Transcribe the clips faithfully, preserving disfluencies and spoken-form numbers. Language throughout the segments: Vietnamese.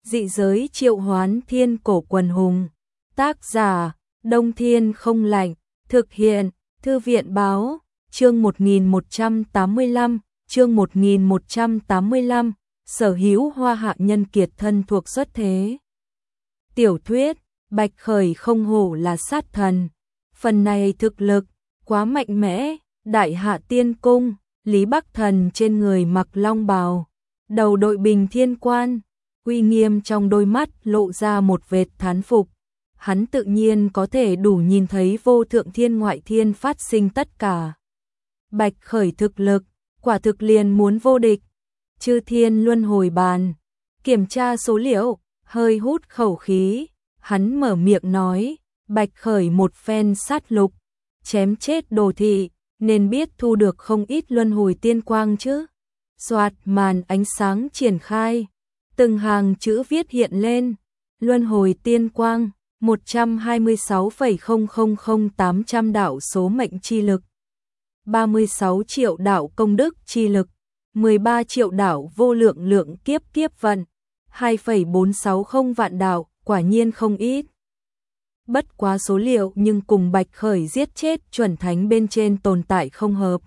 Dị giới triệu hoán thiên cổ quần hùng. Tác giả, Đông Thiên không lạnh. Thực hiện, Thư viện báo, chương một nghìn một trăm tám mươi lăm, chương một nghìn một trăm tám mươi lăm, sở hữu hoa hạ nhân kiệt thân thuộc xuất thế. Tiểu thuyết, Bạch Khởi không hổ là sát thần. Phần này thực lực, quá mạnh mẽ, Đại Hạ Tiên Cung, Lý Bắc Thần trên người mặc long bào, đầu đội bình thiên quan, uy nghiêm trong đôi mắt lộ ra một vệt thán phục. Hắn tự nhiên có thể đủ nhìn thấy vô thượng thiên ngoại thiên phát sinh tất cả. Bạch Khởi thực lực, quả thực liền muốn vô địch. Chư thiên luân hồi bàn, kiểm tra số liệu, hơi hút khẩu khí, hắn mở miệng nói, Bạch Khởi một phen sát lục, chém chết đồ thị, nên biết thu được không ít luân hồi tiên quang chứ. Soạt màn ánh sáng triển khai, từng hàng chữ viết hiện lên, luân hồi tiên quang, một trăm hai mươi sáu phẩy không không không tám trăm đạo số mệnh chi lực, ba mươi sáu triệu đạo công đức chi lực, mười ba triệu đạo vô lượng lượng kiếp kiếp vận, hai phẩy bốn sáu không vạn đạo, quả nhiên không ít. Bất quá số liệu nhưng cùng Bạch Khởi giết chết chuẩn thánh bên trên tồn tại không hợp.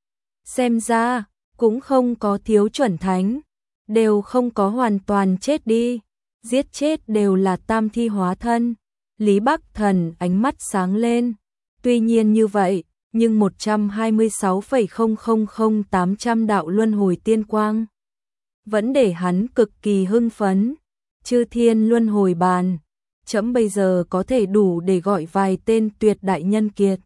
Xem ra, cũng không có thiếu chuẩn thánh, đều không có hoàn toàn chết đi, giết chết đều là tam thi hóa thân. Lý Bắc Thần ánh mắt sáng lên, tuy nhiên như vậy, nhưng một trăm hai mươi sáu phẩy không không không tám trăm đạo luân hồi tiên quang vẫn để hắn cực kỳ hưng phấn. Chư thiên luân hồi bàn, chấm bây giờ có thể đủ để gọi vài tên tuyệt đại nhân kiệt.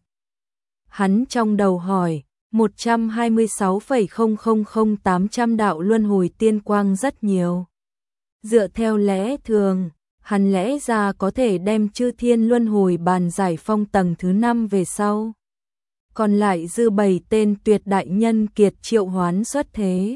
Hắn trong đầu hỏi, một trăm hai mươi sáu phẩy không không không tám trăm đạo luân hồi tiên quang rất nhiều. Dựa theo lẽ thường, hắn lẽ ra có thể đem chư thiên luân hồi bàn giải phong tầng thứ năm về sau. Còn lại dư bảy tên tuyệt đại nhân kiệt triệu hoán xuất thế.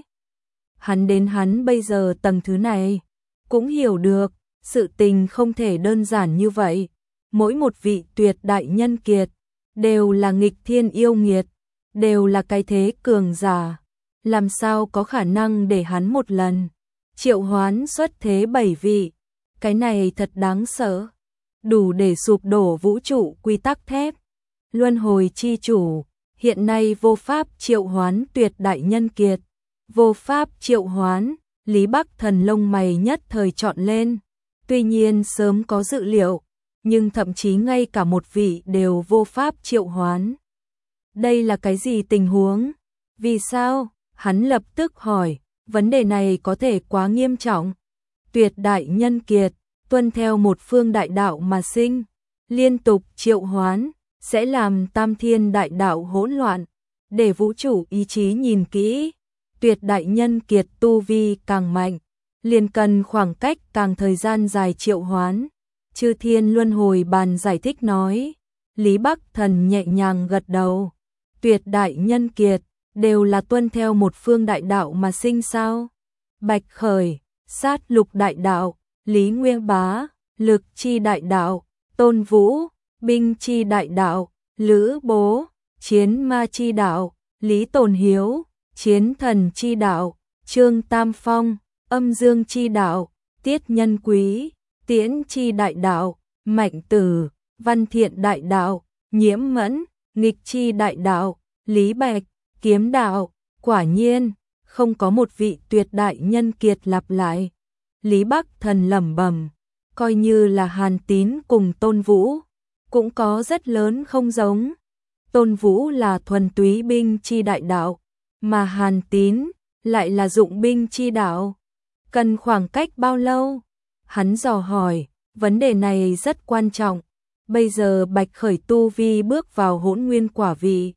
Hắn đến hắn bây giờ tầng thứ này, cũng hiểu được, sự tình không thể đơn giản như vậy. Mỗi một vị tuyệt đại nhân kiệt, đều là nghịch thiên yêu nghiệt, đều là cái thế cường giả. Làm sao có khả năng để hắn một lần triệu hoán xuất thế bảy vị. Cái này thật đáng sợ, đủ để sụp đổ vũ trụ quy tắc thép. Luân hồi chi chủ, hiện nay vô pháp triệu hoán tuyệt đại nhân kiệt. Vô pháp triệu hoán, Lý Bắc Thần lông mày nhất thời trọn lên. Tuy nhiên sớm có dự liệu, nhưng thậm chí ngay cả một vị đều vô pháp triệu hoán. Đây là cái gì tình huống? Vì sao? Hắn lập tức hỏi, vấn đề này có thể quá nghiêm trọng. Tuyệt đại nhân kiệt, tuân theo một phương đại đạo mà sinh, liên tục triệu hoán, sẽ làm tam thiên đại đạo hỗn loạn. Để vũ trụ ý chí nhìn kỹ, tuyệt đại nhân kiệt tu vi càng mạnh, liền cần khoảng cách càng thời gian dài triệu hoán. Chư thiên luân hồi bàn giải thích nói. Lý Bắc Thần nhẹ nhàng gật đầu. Tuyệt đại nhân kiệt, đều là tuân theo một phương đại đạo mà sinh sao? Bạch Khởi, sát lục đại đạo, Lý Nguyên Bá, lực chi đại đạo, Tôn Vũ, binh chi đại đạo, Lữ Bố, chiến ma chi đạo, Lý Tồn Hiếu, chiến thần chi đạo, Trương Tam Phong, âm dương chi đạo, Tiết Nhân Quý, tiễn chi đại đạo, Mạnh Tử, văn thiện đại đạo, Nhiễm Mẫn, nghịch chi đại đạo, Lý Bạch, kiếm đạo. Quả nhiên, không có một vị tuyệt đại nhân kiệt lặp lại. Lý Bắc Thần lẩm bẩm, coi như là Hàn Tín cùng Tôn Vũ, cũng có rất lớn không giống. Tôn Vũ là thuần túy binh chi đại đạo, mà Hàn Tín lại là dụng binh chi đạo. Cần khoảng cách bao lâu? Hắn dò hỏi, vấn đề này rất quan trọng. Bây giờ Bạch Khởi tu vi bước vào hỗn nguyên quả vị,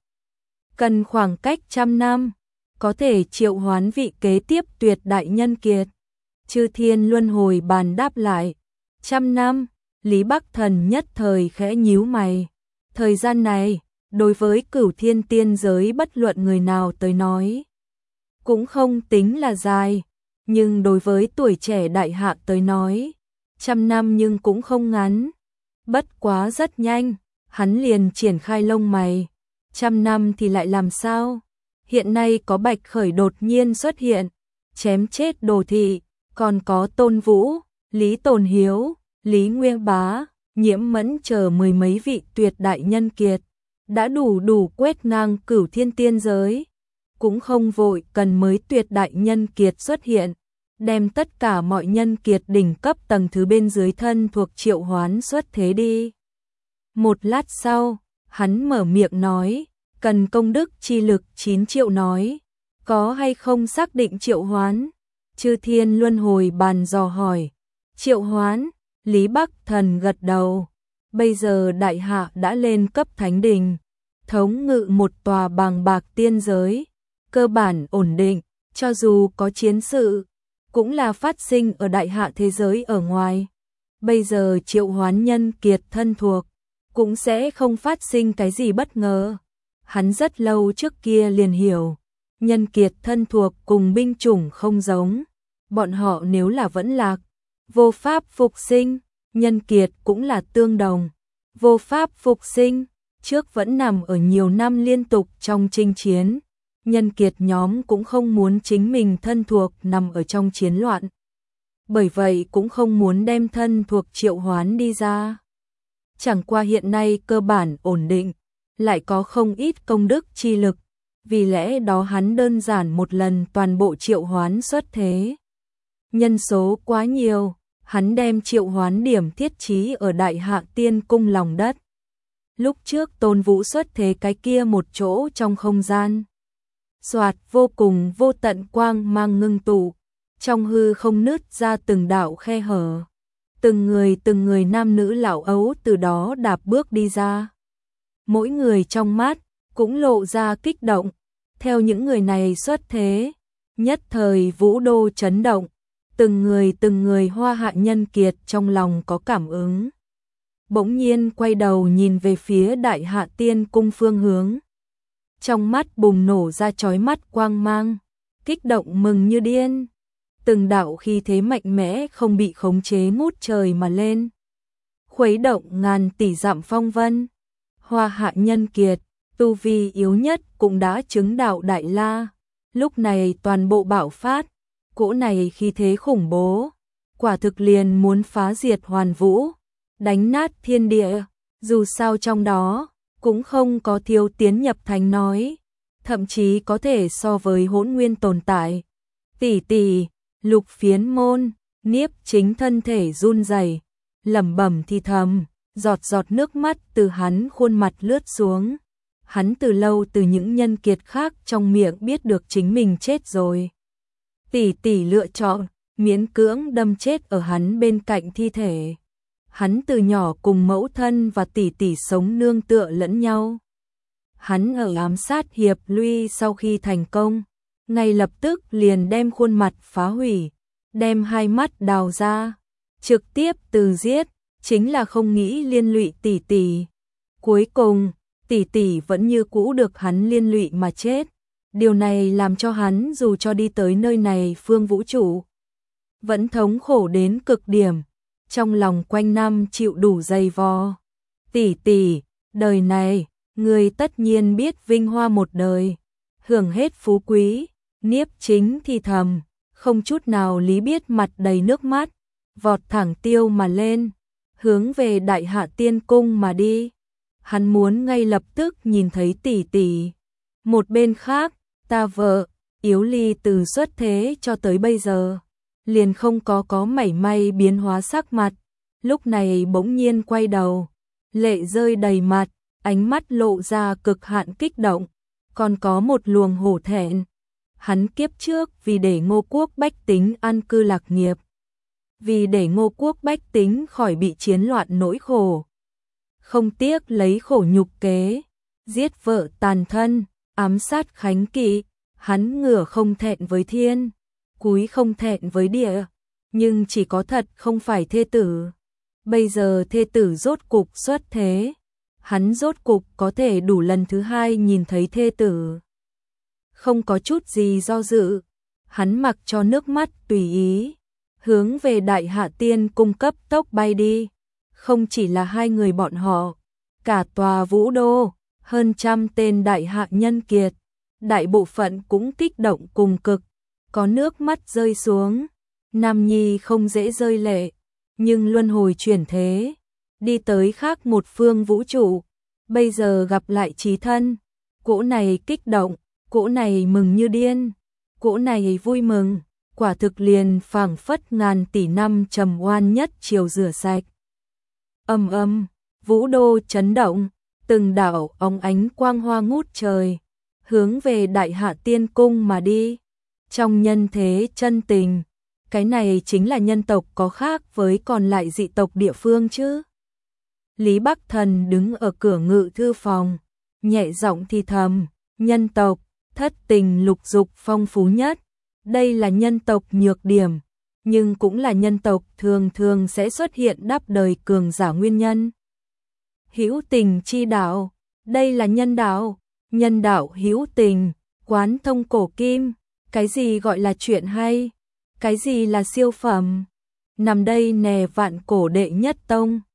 cần khoảng cách trăm năm, có thể triệu hoán vị kế tiếp tuyệt đại nhân kiệt. Chư thiên luân hồi bàn đáp lại, trăm năm. Lý Bắc Thần nhất thời khẽ nhíu mày. Thời gian này, đối với cửu thiên tiên giới bất luận người nào tới nói, cũng không tính là dài, nhưng đối với tuổi trẻ đại hạ tới nói, trăm năm nhưng cũng không ngắn. Bất quá rất nhanh, hắn liền triển khai lông mày. Trăm năm thì lại làm sao? Hiện nay có Bạch Khởi đột nhiên xuất hiện, chém chết đồ thị, còn có Tôn Vũ, Lý Tồn Hiếu, Lý Nguyên Bá, Nhiễm Mẫn chờ mười mấy vị tuyệt đại nhân kiệt, đã đủ đủ quét ngang cửu thiên tiên giới, cũng không vội cần mới tuyệt đại nhân kiệt xuất hiện, đem tất cả mọi nhân kiệt đỉnh cấp tầng thứ bên dưới thân thuộc triệu hoán xuất thế đi. Một lát sau, hắn mở miệng nói, cần công đức chi lực chín triệu nói, có hay không xác định triệu hoán? Chư Thiên Luân Hồi bàn dò hỏi, triệu hoán, Lý Bắc Thần gật đầu, bây giờ đại hạ đã lên cấp thánh đình, thống ngự một tòa bàng bạc tiên giới, cơ bản ổn định, cho dù có chiến sự, cũng là phát sinh ở đại hạ thế giới ở ngoài. Bây giờ triệu hoán nhân kiệt thân thuộc, cũng sẽ không phát sinh cái gì bất ngờ. Hắn rất lâu trước kia liền hiểu, nhân kiệt thân thuộc cùng binh chủng không giống, bọn họ nếu là vẫn lạc, vô pháp phục sinh, nhân kiệt cũng là tương đồng, vô pháp phục sinh, trước vẫn nằm ở nhiều năm liên tục trong chinh chiến. Nhân kiệt nhóm cũng không muốn chính mình thân thuộc nằm ở trong chiến loạn. Bởi vậy cũng không muốn đem thân thuộc triệu hoán đi ra. Chẳng qua hiện nay cơ bản ổn định, lại có không ít công đức chi lực, vì lẽ đó hắn đơn giản một lần toàn bộ triệu hoán xuất thế. Nhân số quá nhiều, hắn đem triệu hoán điểm thiết trí ở Đại Hạ Tiên Cung lòng đất. Lúc trước Tôn Vũ xuất thế cái kia một chỗ trong không gian. Soạt vô cùng vô tận quang mang ngưng tụ, trong hư không nứt ra từng đạo khe hở. Từng người từng người nam nữ lão ấu từ đó đạp bước đi ra. Mỗi người trong mắt cũng lộ ra kích động, theo những người này xuất thế, nhất thời vũ đô chấn động, từng người từng người hoa hạ nhân kiệt trong lòng có cảm ứng. Bỗng nhiên quay đầu nhìn về phía Đại Hạ Tiên Cung phương hướng. Trong mắt bùng nổ ra chói mắt quang mang, kích động mừng như điên. Từng đạo khí thế mạnh mẽ không bị khống chế ngút trời mà lên. Khuấy động ngàn tỷ dặm phong vân. Hoa hạ nhân kiệt, tu vi yếu nhất cũng đã chứng đạo đại la. Lúc này toàn bộ bạo phát, cỗ này khí thế khủng bố. Quả thực liền muốn phá diệt hoàn vũ, đánh nát thiên địa. Dù sao trong đó, cũng không có thiếu tiến nhập thánh nói. Thậm chí có thể so với hỗn nguyên tồn tại. Tỷ tỷ, Lục Phiến Môn, Niếp Chính thân thể run rẩy, lẩm bẩm thì thầm, giọt giọt nước mắt từ hắn khuôn mặt lướt xuống. Hắn từ lâu từ những nhân kiệt khác trong miệng biết được chính mình chết rồi. Tỷ tỷ lựa chọn, miễn cưỡng đâm chết ở hắn bên cạnh thi thể. Hắn từ nhỏ cùng mẫu thân và tỷ tỷ sống nương tựa lẫn nhau. Hắn ở ám sát hiệp Luy sau khi thành công, ngay lập tức liền đem khuôn mặt phá hủy, đem hai mắt đào ra, trực tiếp từ giết, chính là không nghĩ liên lụy tỷ tỷ. Cuối cùng, tỷ tỷ vẫn như cũ được hắn liên lụy mà chết. Điều này làm cho hắn dù cho đi tới nơi này phương vũ trụ, vẫn thống khổ đến cực điểm, trong lòng quanh năm chịu đủ dày vò. Tỷ tỷ, đời này, người tất nhiên biết vinh hoa một đời, hưởng hết phú quý. Niếp Chính thì thầm, không chút nào lý biết mặt đầy nước mắt, vọt thẳng tiêu mà lên, hướng về Đại Hạ Tiên Cung mà đi. Hắn muốn ngay lập tức nhìn thấy tỷ tỷ. Một bên khác, ta vợ, Yếu Ly từ xuất thế cho tới bây giờ, liền không có có mảy may biến hóa sắc mặt. Lúc này bỗng nhiên quay đầu, lệ rơi đầy mặt, ánh mắt lộ ra cực hạn kích động, còn có một luồng hổ thẹn. Hắn kiếp trước vì để Ngô quốc bách tính an cư lạc nghiệp, vì để Ngô quốc bách tính khỏi bị chiến loạn nỗi khổ, không tiếc lấy khổ nhục kế, giết vợ tàn thân, ám sát khánh kỵ. Hắn ngửa không thẹn với thiên, cúi không thẹn với địa, nhưng chỉ có thật không phải thê tử. Bây giờ thê tử rốt cục xuất thế, hắn rốt cục có thể đủ lần thứ hai nhìn thấy thê tử. Không có chút gì do dự, hắn mặc cho nước mắt tùy ý, hướng về Đại Hạ Tiên Cung cấp tốc bay đi. Không chỉ là hai người bọn họ, cả tòa vũ đô, hơn trăm tên đại hạ nhân kiệt, đại bộ phận cũng kích động cùng cực, có nước mắt rơi xuống. Nam nhi không dễ rơi lệ, nhưng luân hồi chuyển thế, đi tới khác một phương vũ trụ, bây giờ gặp lại chí thân, cỗ này kích động, cỗ này mừng như điên, cỗ này vui mừng, quả thực liền phảng phất ngàn tỷ năm trầm oan nhất chiều rửa sạch. Âm âm, vũ đô chấn động, từng đạo óng ánh quang hoa ngút trời, hướng về Đại Hạ Tiên Cung mà đi. Trong nhân thế chân tình, cái này chính là nhân tộc có khác với còn lại dị tộc địa phương chứ. Lý Bắc Thần đứng ở cửa ngự thư phòng, nhẹ giọng thì thầm, nhân tộc, thất tình lục dục phong phú nhất, đây là nhân tộc nhược điểm, nhưng cũng là nhân tộc thường thường sẽ xuất hiện đáp đời cường giả nguyên nhân. Hữu tình chi đạo, đây là nhân đạo, nhân đạo hữu tình, quán thông cổ kim, cái gì gọi là chuyện hay, cái gì là siêu phẩm, nằm đây nè vạn cổ đệ nhất tông.